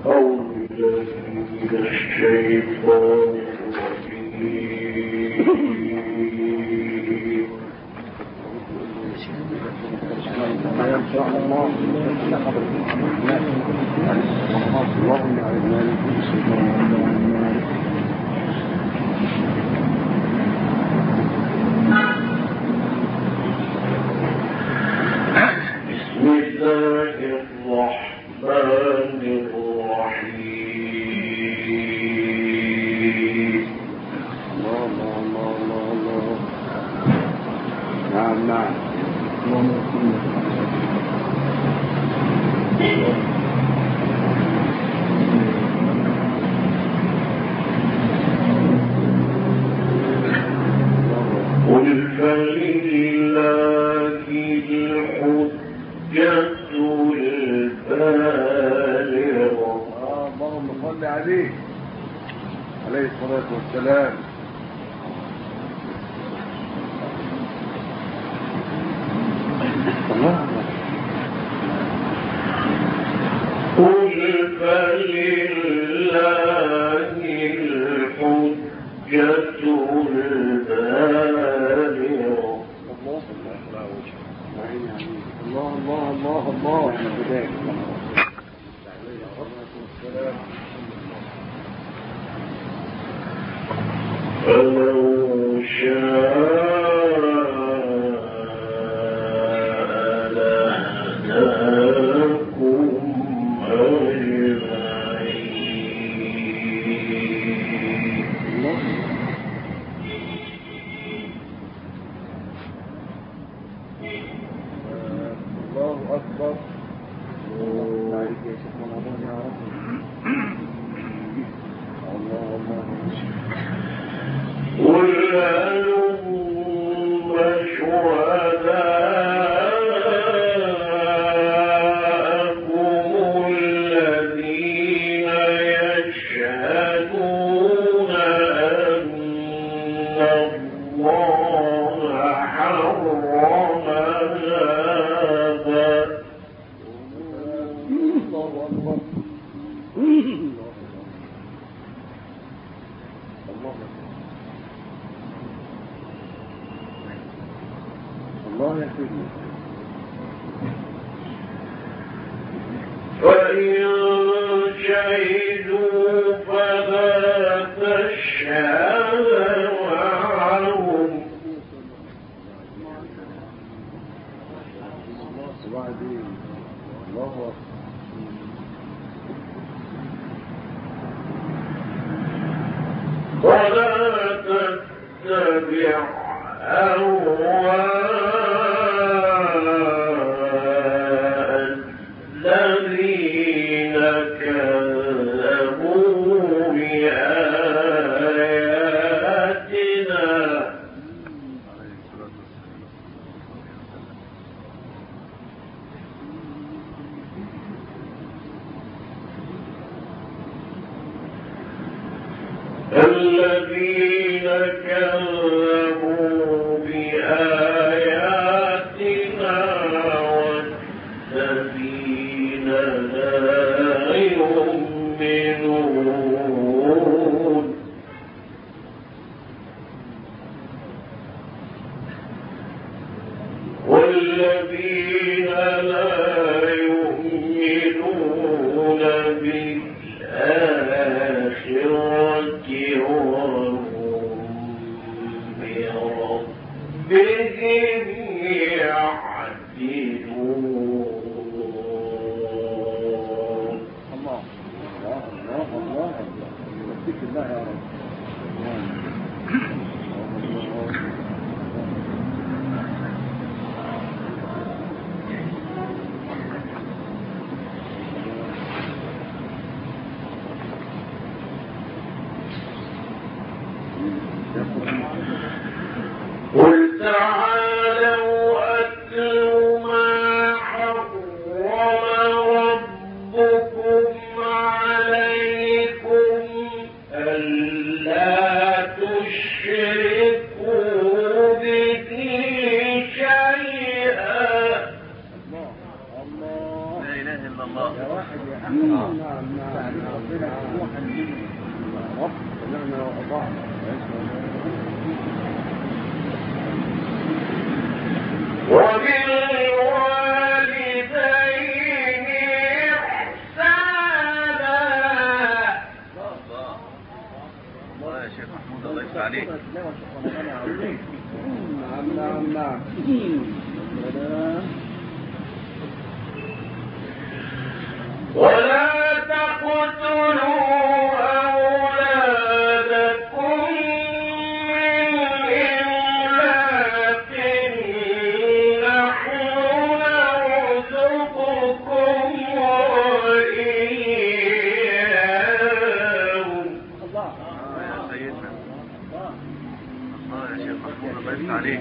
الذين كذبوا بآياتنا والذين لا يؤمنون والذين لا يؤمنون بالآخرة وهم بربهم يعدلون. الله الله الله الله يوفقك الله يا رب. قل تعالوا أتل ما حرم ربكم عليكم ألا تشركوا به شيئا. الله الله لا إله إلا الله. يا واحد يا حبيبي. نعم نعم ربنا يروح رب سمعنا وأطعنا. وبالوالدين إحسانا. الله يا شيخ محمود الله يفتح عليك. نعم. ولا تقتلوا أولادكم من إملاق، نحن نرزقكم وإياهم. يا سيدنا الله يا شيخ محمود الله يفتح عليك.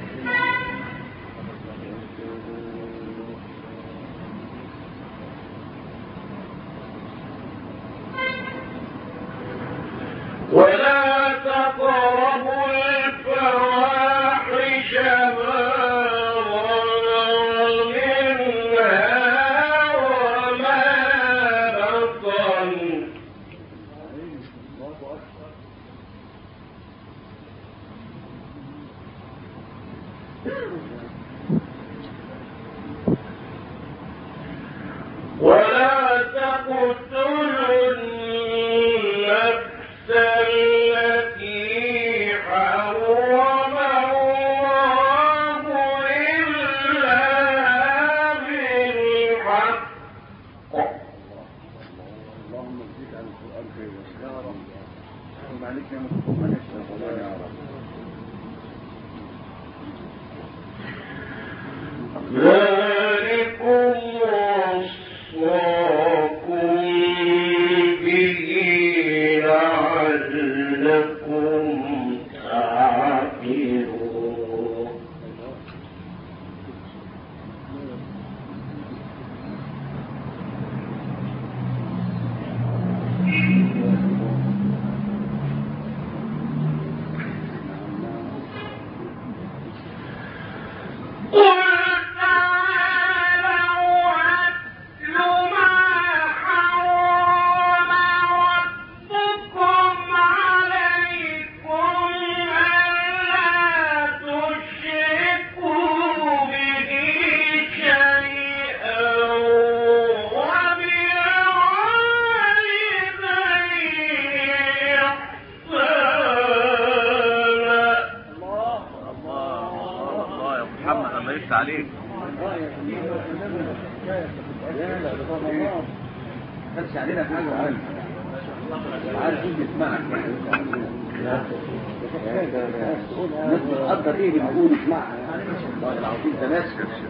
ولا تقربوا الفواحش ما ظهر منها وما بطن. ولا تقتلوا النفس التي حرم الله إلا بالحق. اللهم اجزيك عن القرآن خير يا رب. ومعليك يا محمد يا رب. ذلكم وصاكم به لعلكم تعقلون. قل تعالوا أتل ما حرم ربكم عليكم ألا تشركوا به شيئا وبالوالدين إحسانا. الله يا محمد الله يفتح عليك. خدش علينا حاجة وعارف كيف يسمعك. الناس بتقدر ايه بنقول اسمعها. والله العظيم ده ناس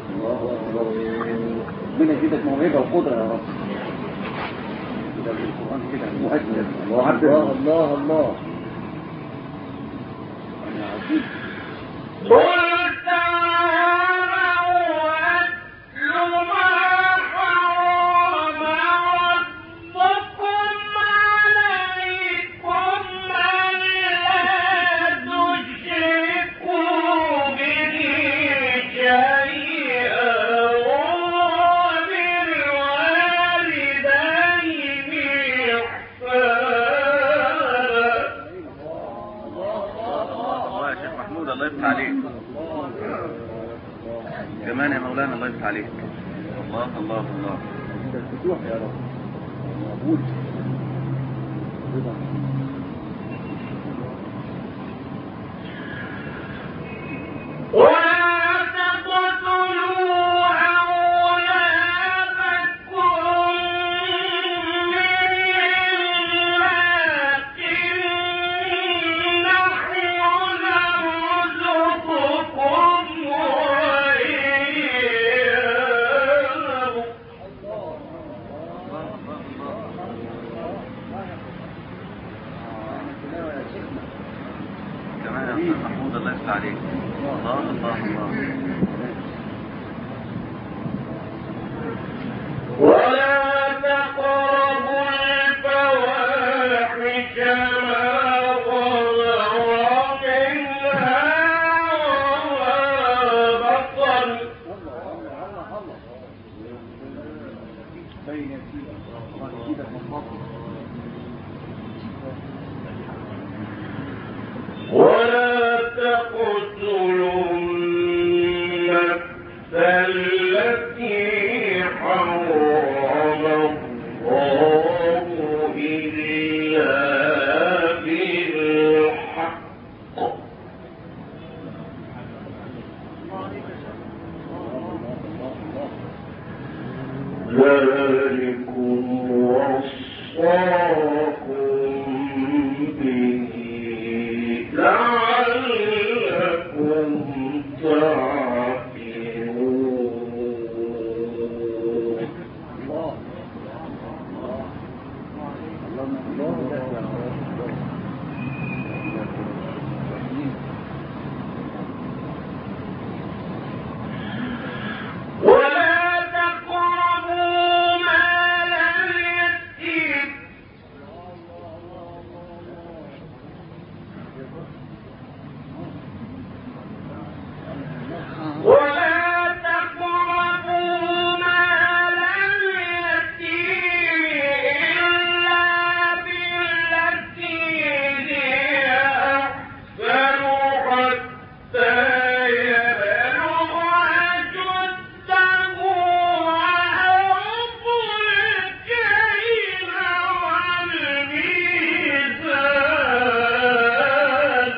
ربنا يزيدك موهبة وقدرة يا رب. كده بالقرآن كده مؤثر. الله أنا عظيم. قل تعالوا أتل ما حرم ربكم عليكم ألا تشركوا به شيئا وبالوالدين إحسانا. الله يفتح عليك. كمان يا مولانا الله يفتح عليك. الله الفتوح يا رب. مقبول. ولا تقتلوا أولادكم من إملاق، نحن نرزقكم وإياهم. كمان يا أستاذ محمود الله يفتح عليك. الله ولا تقربوا الفواحش ما ظهر منها وما بطن. بين يديك تقتلوا النفس التي حرم الله إلا بالحق ذلكم وصاكم به لعلكم تعقلون. ولا تقربوا مال اليتيم ولا تقربوا مال اليتيم إلا بالتي هي أحسن حتى يبلغ أشده وأوفوا الكيل والميزان.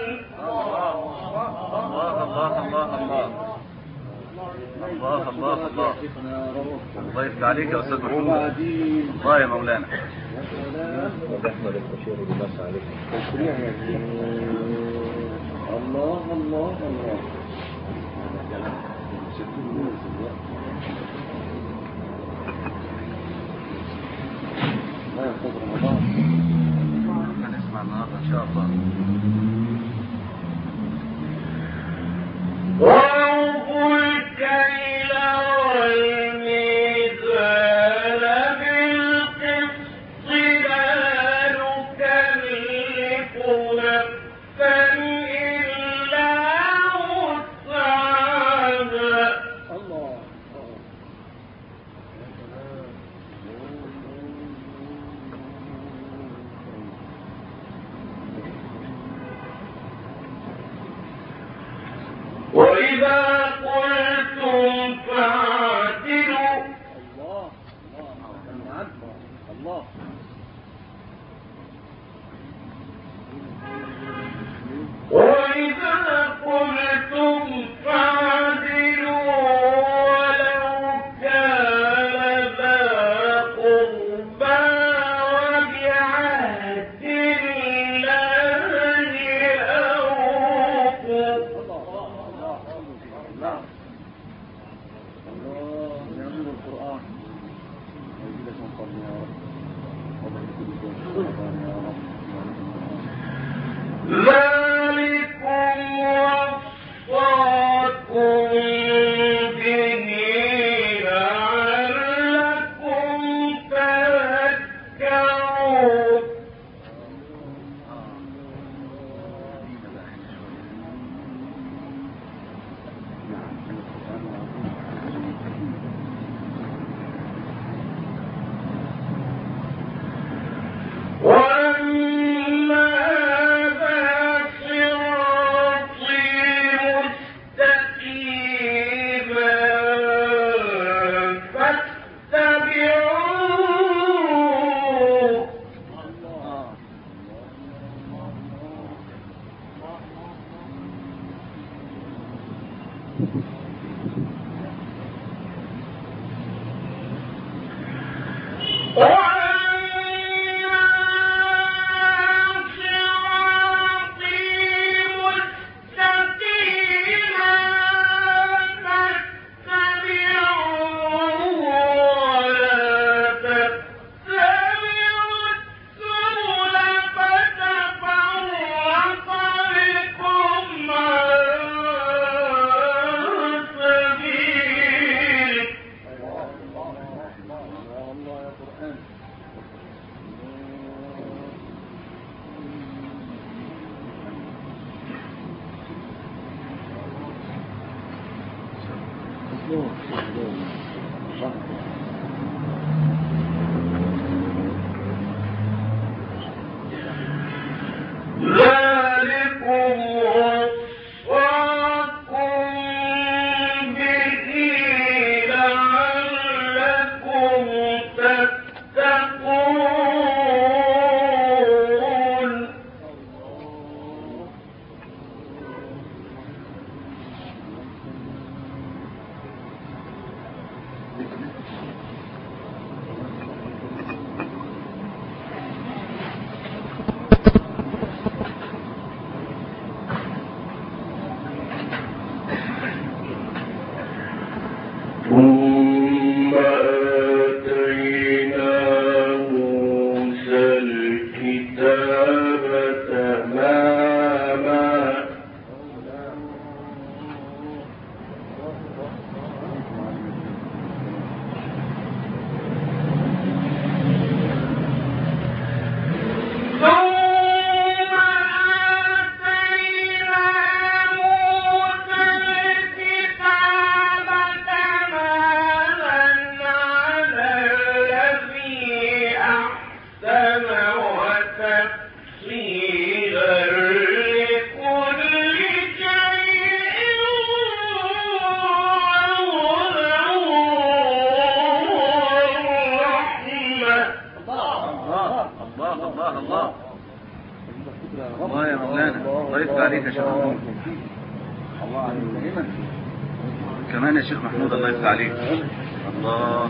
الله يفتح عليك يا أستاذ محمود. الله يا مولانا. الله الله الله. لا يفوت رمضان. هنسمع النهارده إن شاء الله. وأوفوا الكيل والميزان بالقسط لا نكلف نفسا إلا وسعها. الله. وإذا قلتم فاعدلوا. الله الله الله. وإذا قلتم فاعدلوا ولو كان ذا قربى وبعهد الله أوفوا. الله يا نور القرآن. ويجب أن قبل يا رب. وبركة القرآن يا رب. ذلكم وصاكم به لعلكم تذكرون. وأن هذا صراطي مستقيما فاتبعوه. ذلكم وصاكم الله الله الله الله يا مولانا، الله يفتح عليك يا شيخ محمود. الله عليك دائما. كمان يا شيخ محمود الله يفتح عليك. الله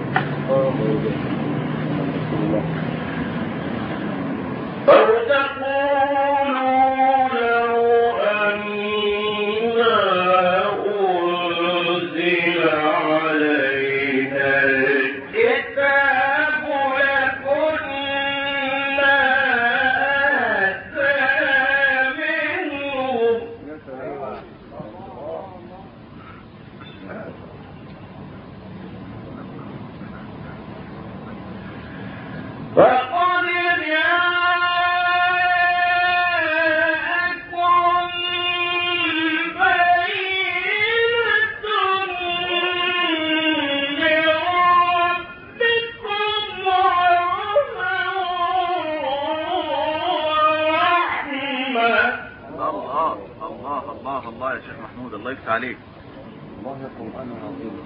فارتقوا الله يا شيخ محمود، الله يفتح عليك. الله القرآن العظيم.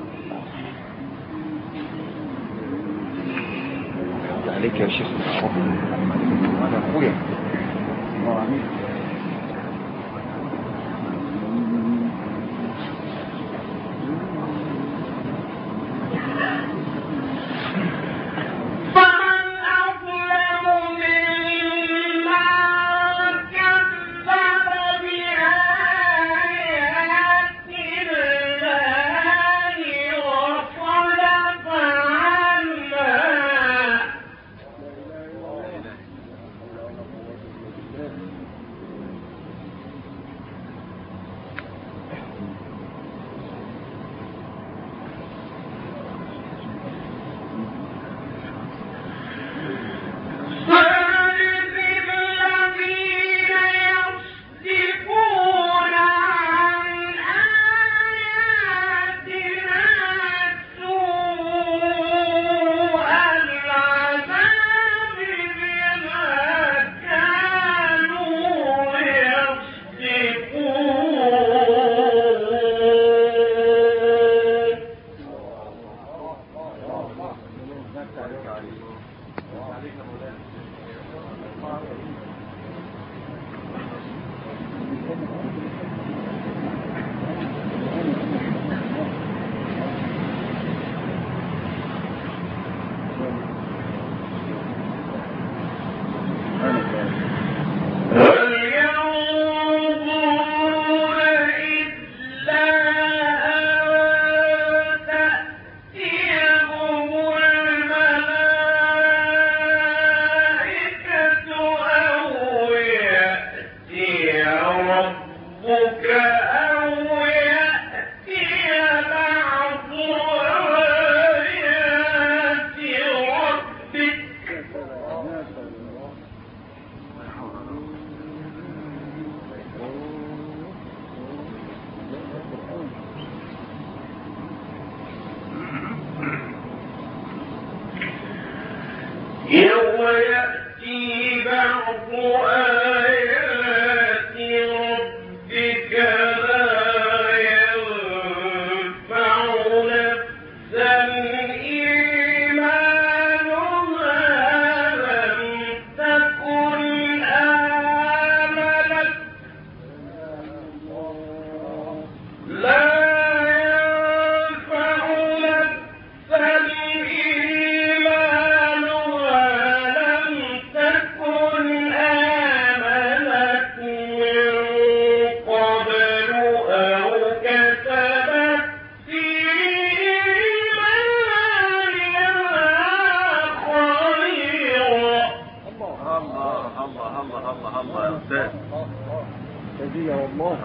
عليك يا شيخ أنا أخويا الله عليك. يوم يأتي بعض آيات ربك لا ينفع نفسا إيمانها لم تكن آمنت لا ينفع نفسا إيمانها لم تكن آمنت من قبل أو كسبت في إيمانها خيرا. الله يا أستاذ. هدية والله.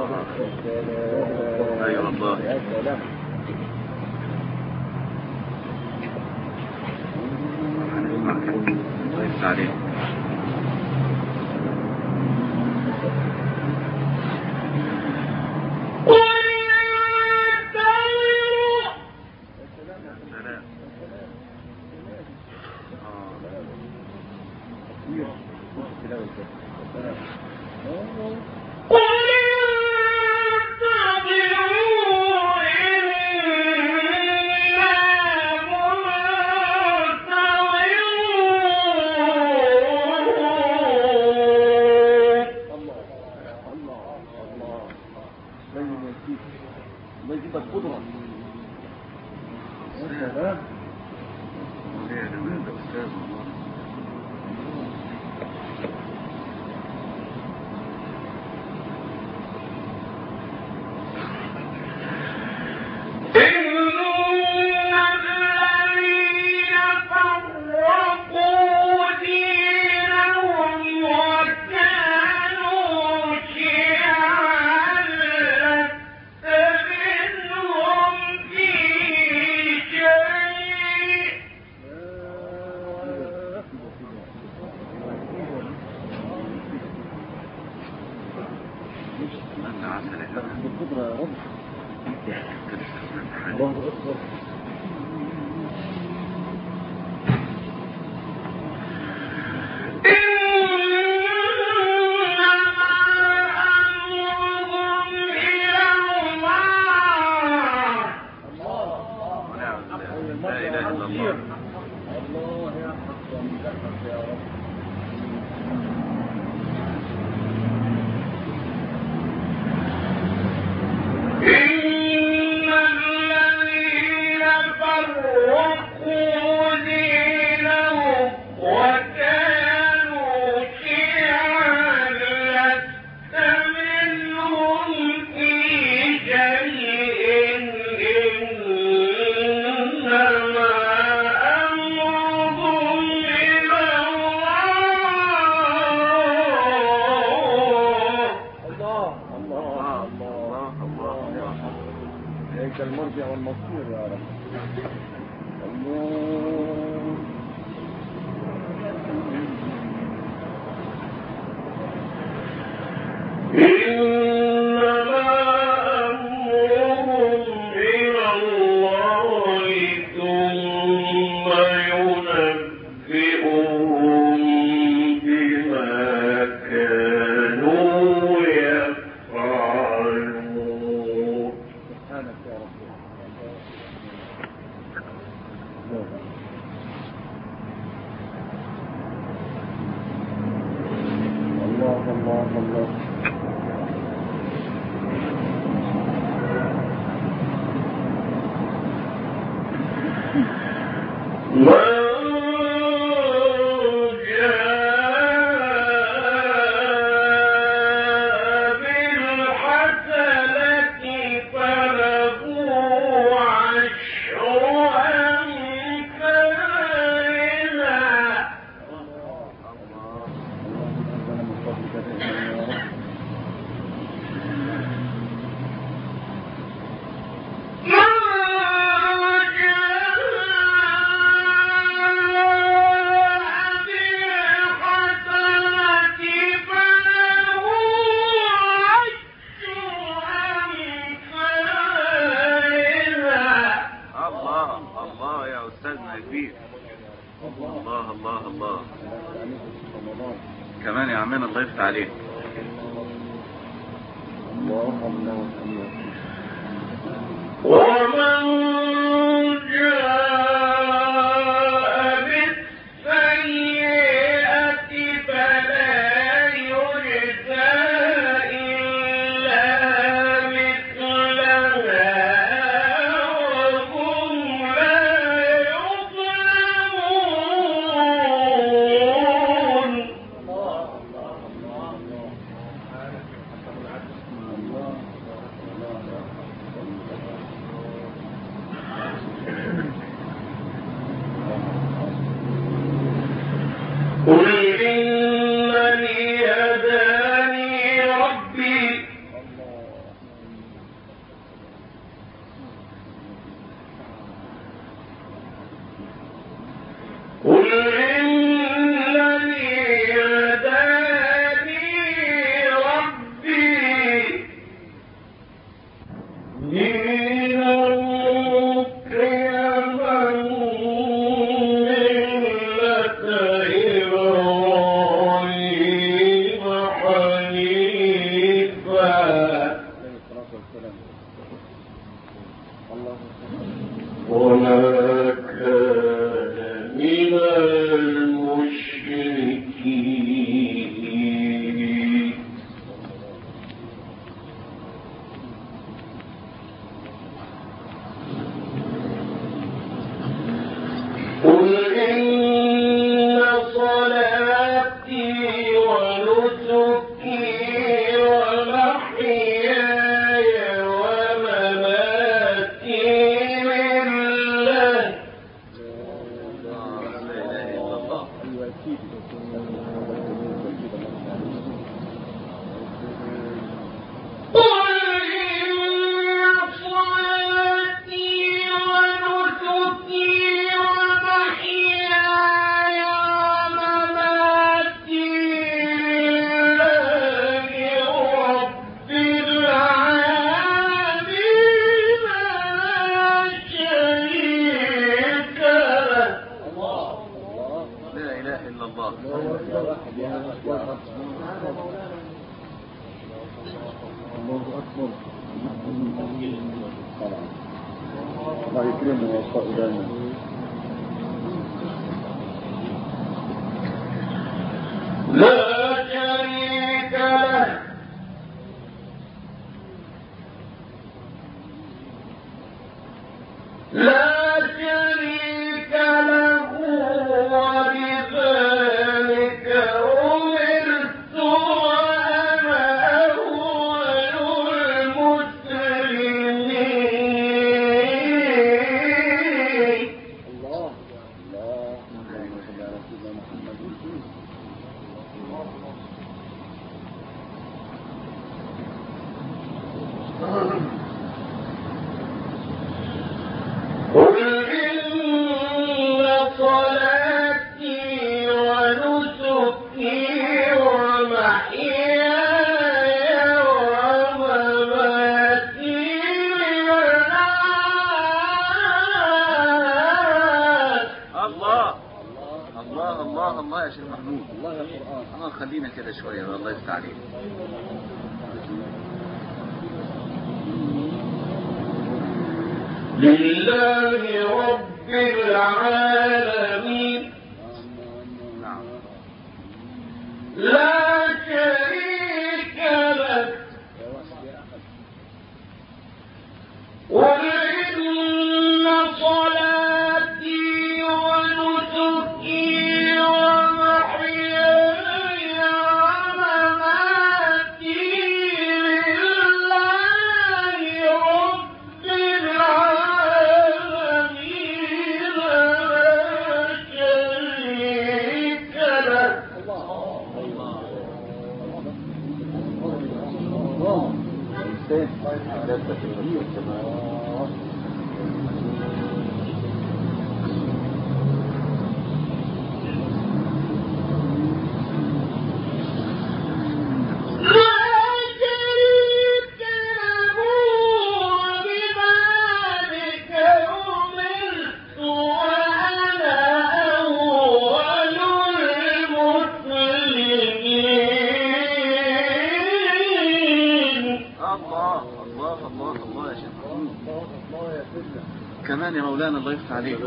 أيوة والله. يا سلام. الله يفتح عليك. الله يجيبك قدرة. يا سلام. يا جماعة ده أستاذ والله. بالقدرة يا رب. الله أكبر. إنما أمره أنت المرجع والمصير يا رب. الله إنما أمرهم إلى الله ثم ينبئهم بما كانوا يفعلون. سبحانك يا رب. الله الله الله. كمان يا عمنا الله يفتح عليك. ومن جاء بالسيئة فلا يجزى إلا مثلها وهم لا يظلمون. قل إنني هداني ربي دينا قيما ملة إبراهيم حنيفا وما كان من المشركين. قل إن صلاتي ونسكي ومحياي ومماتي لله قل إن صلاتي ونسكي ومحياي ومماتي لله رب العالمين لا شريك له. لا إله إلا الله. الله أكبر. الله يكرمنا ويوفقه دائما. لا شريك له لا شريك له وبذلك أمرت وأنا أول المسلمين. الله الله اللهم صل على سيدنا محمد. فينا كده شوية الله يفتح عليك. لله رب العالمين نعم. لا شريك له قل إن صلاتي ونسكي ومحياي ومماتي لله رب العالمين لا شريك له كمان يا مولانا الله يفتح عليك.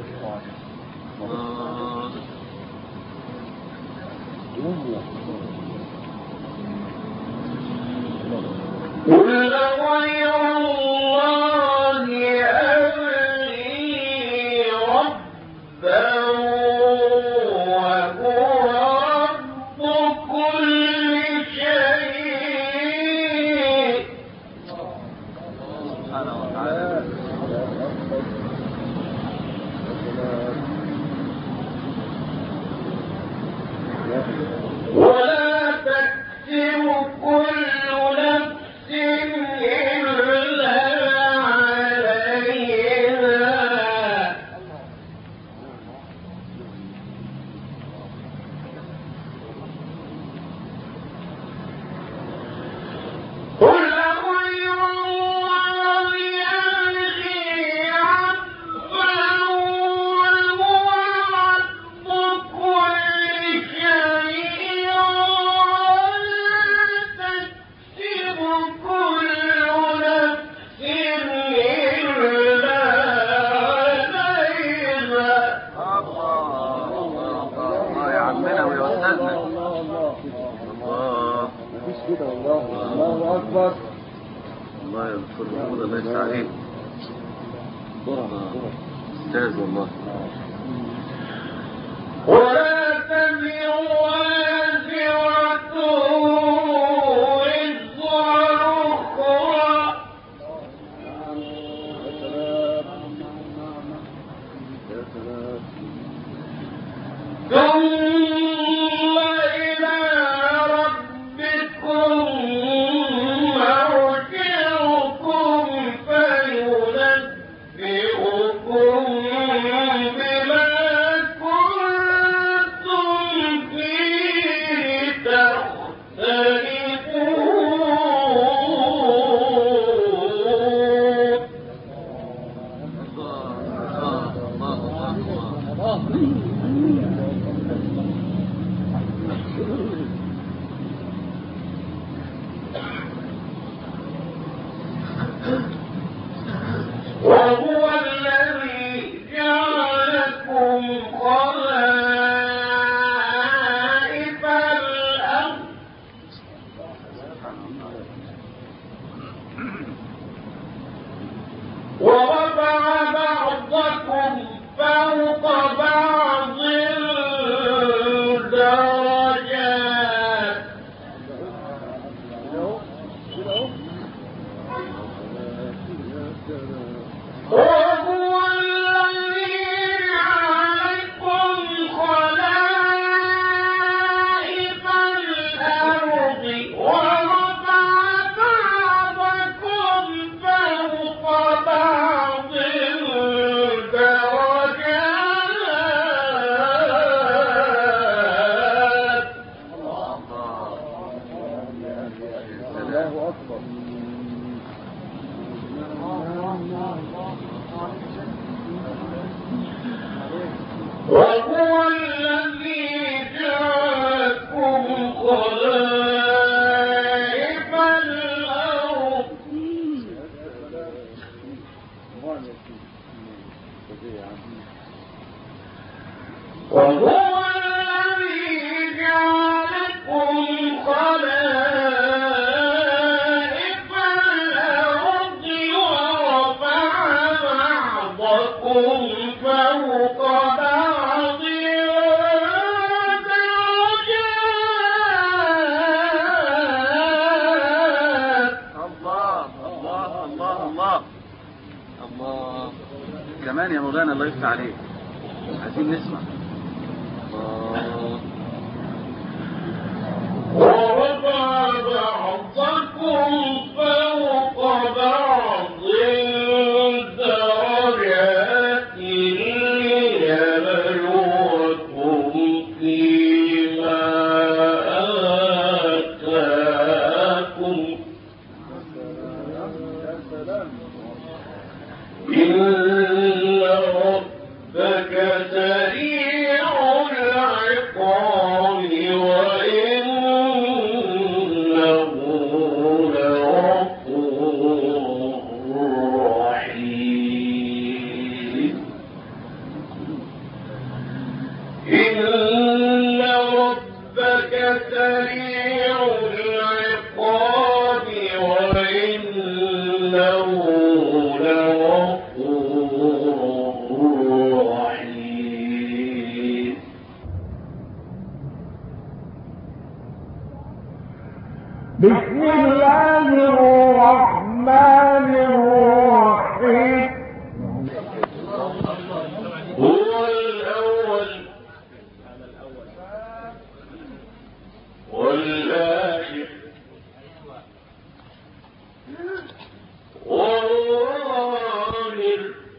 قل غير الله أبغي ربا وهو رب كل شيء سبحانه وتعالى. ولا تكسب كل نفس إلا عليها قل غير الله أبغي ربا وهو رب كل شيء ولا تكسب كل نفس إلا عليها الله يا عمنا ويا أستاذنا. الله مفيش كده والله. الله أكبر. الله يغفر له الله يفتح عليك. أستاذ والله. ولا تزر وازرة وزر أخرى ثم إلى ربكم مرجعكم فينبئكم بما كنتم فيه تختلفون وهو الذي جعلكم خلائف الأرض ورفع بعضكم فوق بعض درجات وهو الذي جعلكم خلائف الأرض ورفع بعضكم فوق بعض درجات خلائف الأرض وهو الذي جعلكم خلائف الأرض ورفع بعضكم فوق بعض كمان يا مولانا الله يفتح عليك، عايزين نسمع. ورفع بعضكم فوق بعض درجات ليبلوكم فيما آتاكم إن ربك سريع العقاب وإنه لغفور رحيم إن ربك سريع العقاب وإنه بسم الله الرحمن الرحيم هو الأول والآخر والظاهر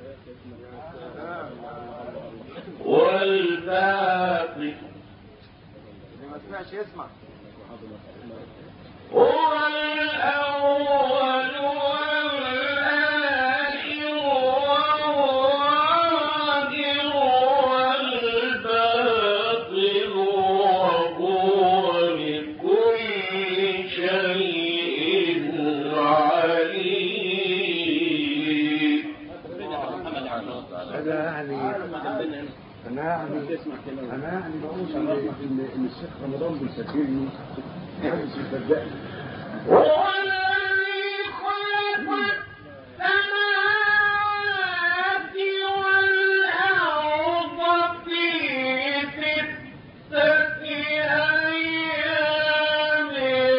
والباطن ما سمعش يسمع. هو الأول والآخر والظاهر والباطن وهو بكل شيء عليم. أنا يعني بقول إن الشيخ رمضان بيسجلني محدش يصدقني. هو الذي خلق السماوات والأرض في 6 أيام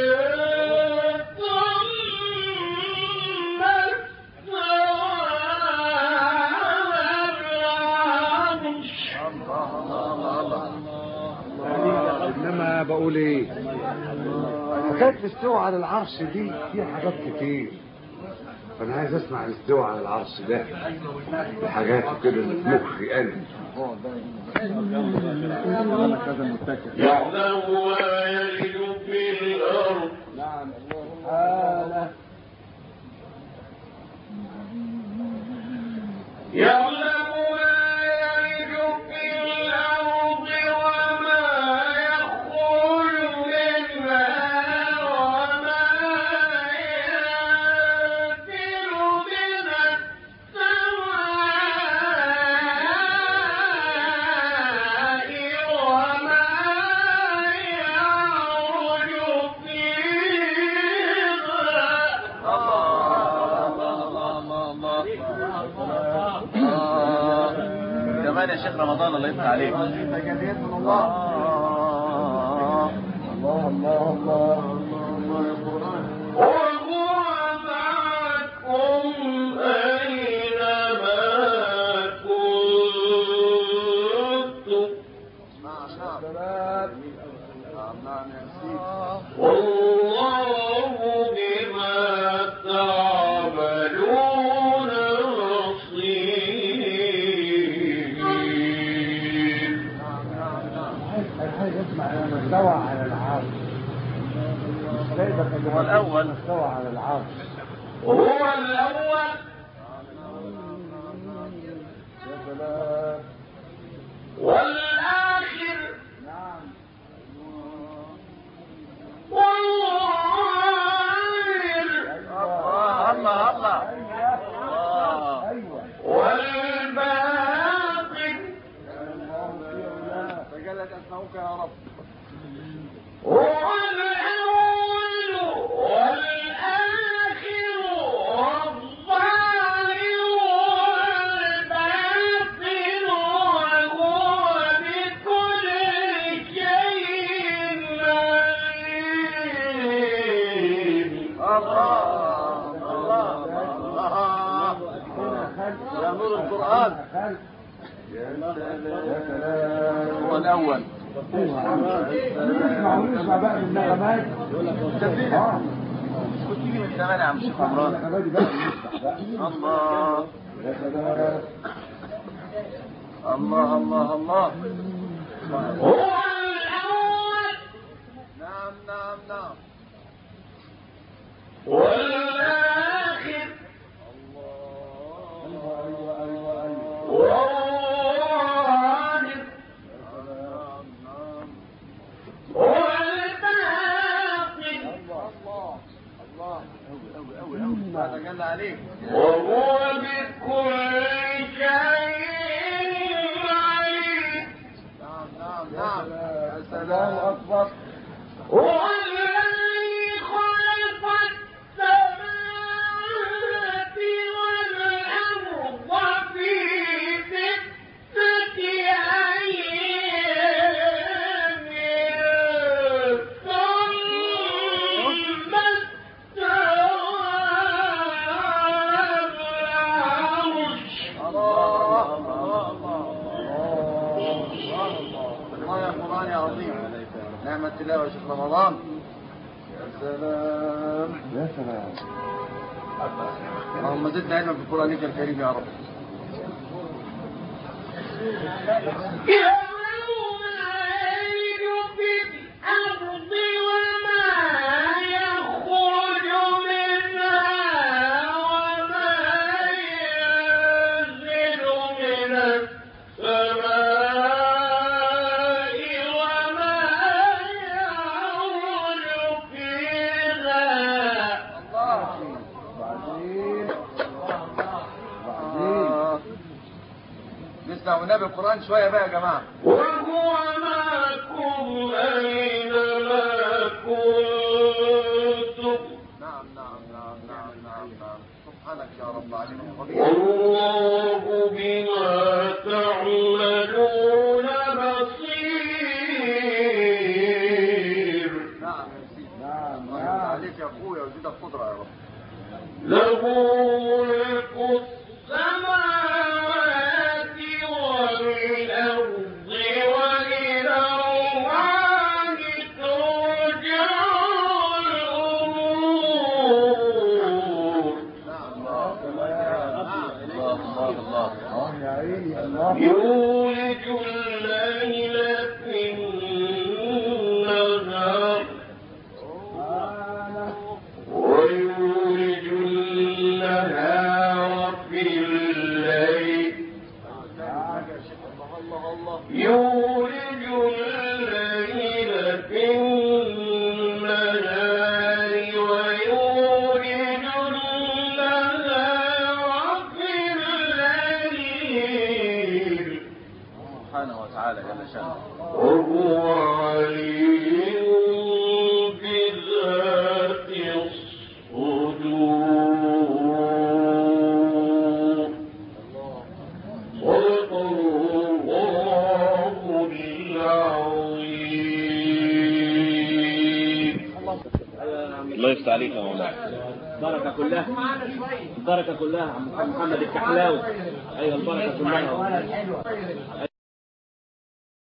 ثم استوى على العرش. إنما بقول إيه؟ حكاية الاستواء على العرش دي في حاجات كتير، فأنا عايز أسمع الاستواء على العرش ده بحاجات كده في مخي أنا. يعلم ما يلج في الأرض يعلم ما يلج في الأرض وما يخرج منها وما ينزل من السماء وما يعرج فيها. كمان يا شيخ رمضان الله يفتح عليك. وهو معكم أينما كنتم والله بما تعملون بصير. عايز أسمع لما استوى على العرش. هو الأول استوى على العرش. هو الأول والآخر يا نور القرآن. هو الأول. نسمع بقى من النغمات. كنت تيجي من زمان يا عم شيخ عمران. الله الله الله. هو الأول نعم نعم نعم. والآخر والظاهر والباطن هذا قال عليك. وهو بكل شيء عليم. نعم نعم نعم. يا سلام أكبر. هو الذي خلق السماوات والأرض في 6 أيام ثم استوى على العرش. الله يا قرآن يا عظيم. نعم التلاوة يا شيخ رمضان. يا سلام يا سلام. اللهم زدنا علما في قرآنك الكريم يا رب. يعلم ما يلج في الأرض وما يخرج منها وما ينزل من السماء وما يعرج فيها. نسمع ونبي القرآن شوية بقى يا جماعة. وهو معكم أينما كنتم. نعم نعم نعم نعم نعم نعم. سبحانك يا رب عليم خبير. والله بما تعملون بصير. نعم يا سيدي. نعم نعم. عليك يا أخويا وزيدك قدرة يا رب. له ملك السماوات والأرض وإلى الله ترجع الأمور. يولج الليل في النهار ويولج النهار في الليل. يولج الليل في النهار ويولج النهار في الليل. سبحانه وتعالى جل شأنه. وهو عليم بذات الصدور. صدق الله العظيم. الله يفتح عليك يا مولانا. البركة كلها البركة كلها عم محمد الكحلاوي. أيوة البركة كلها.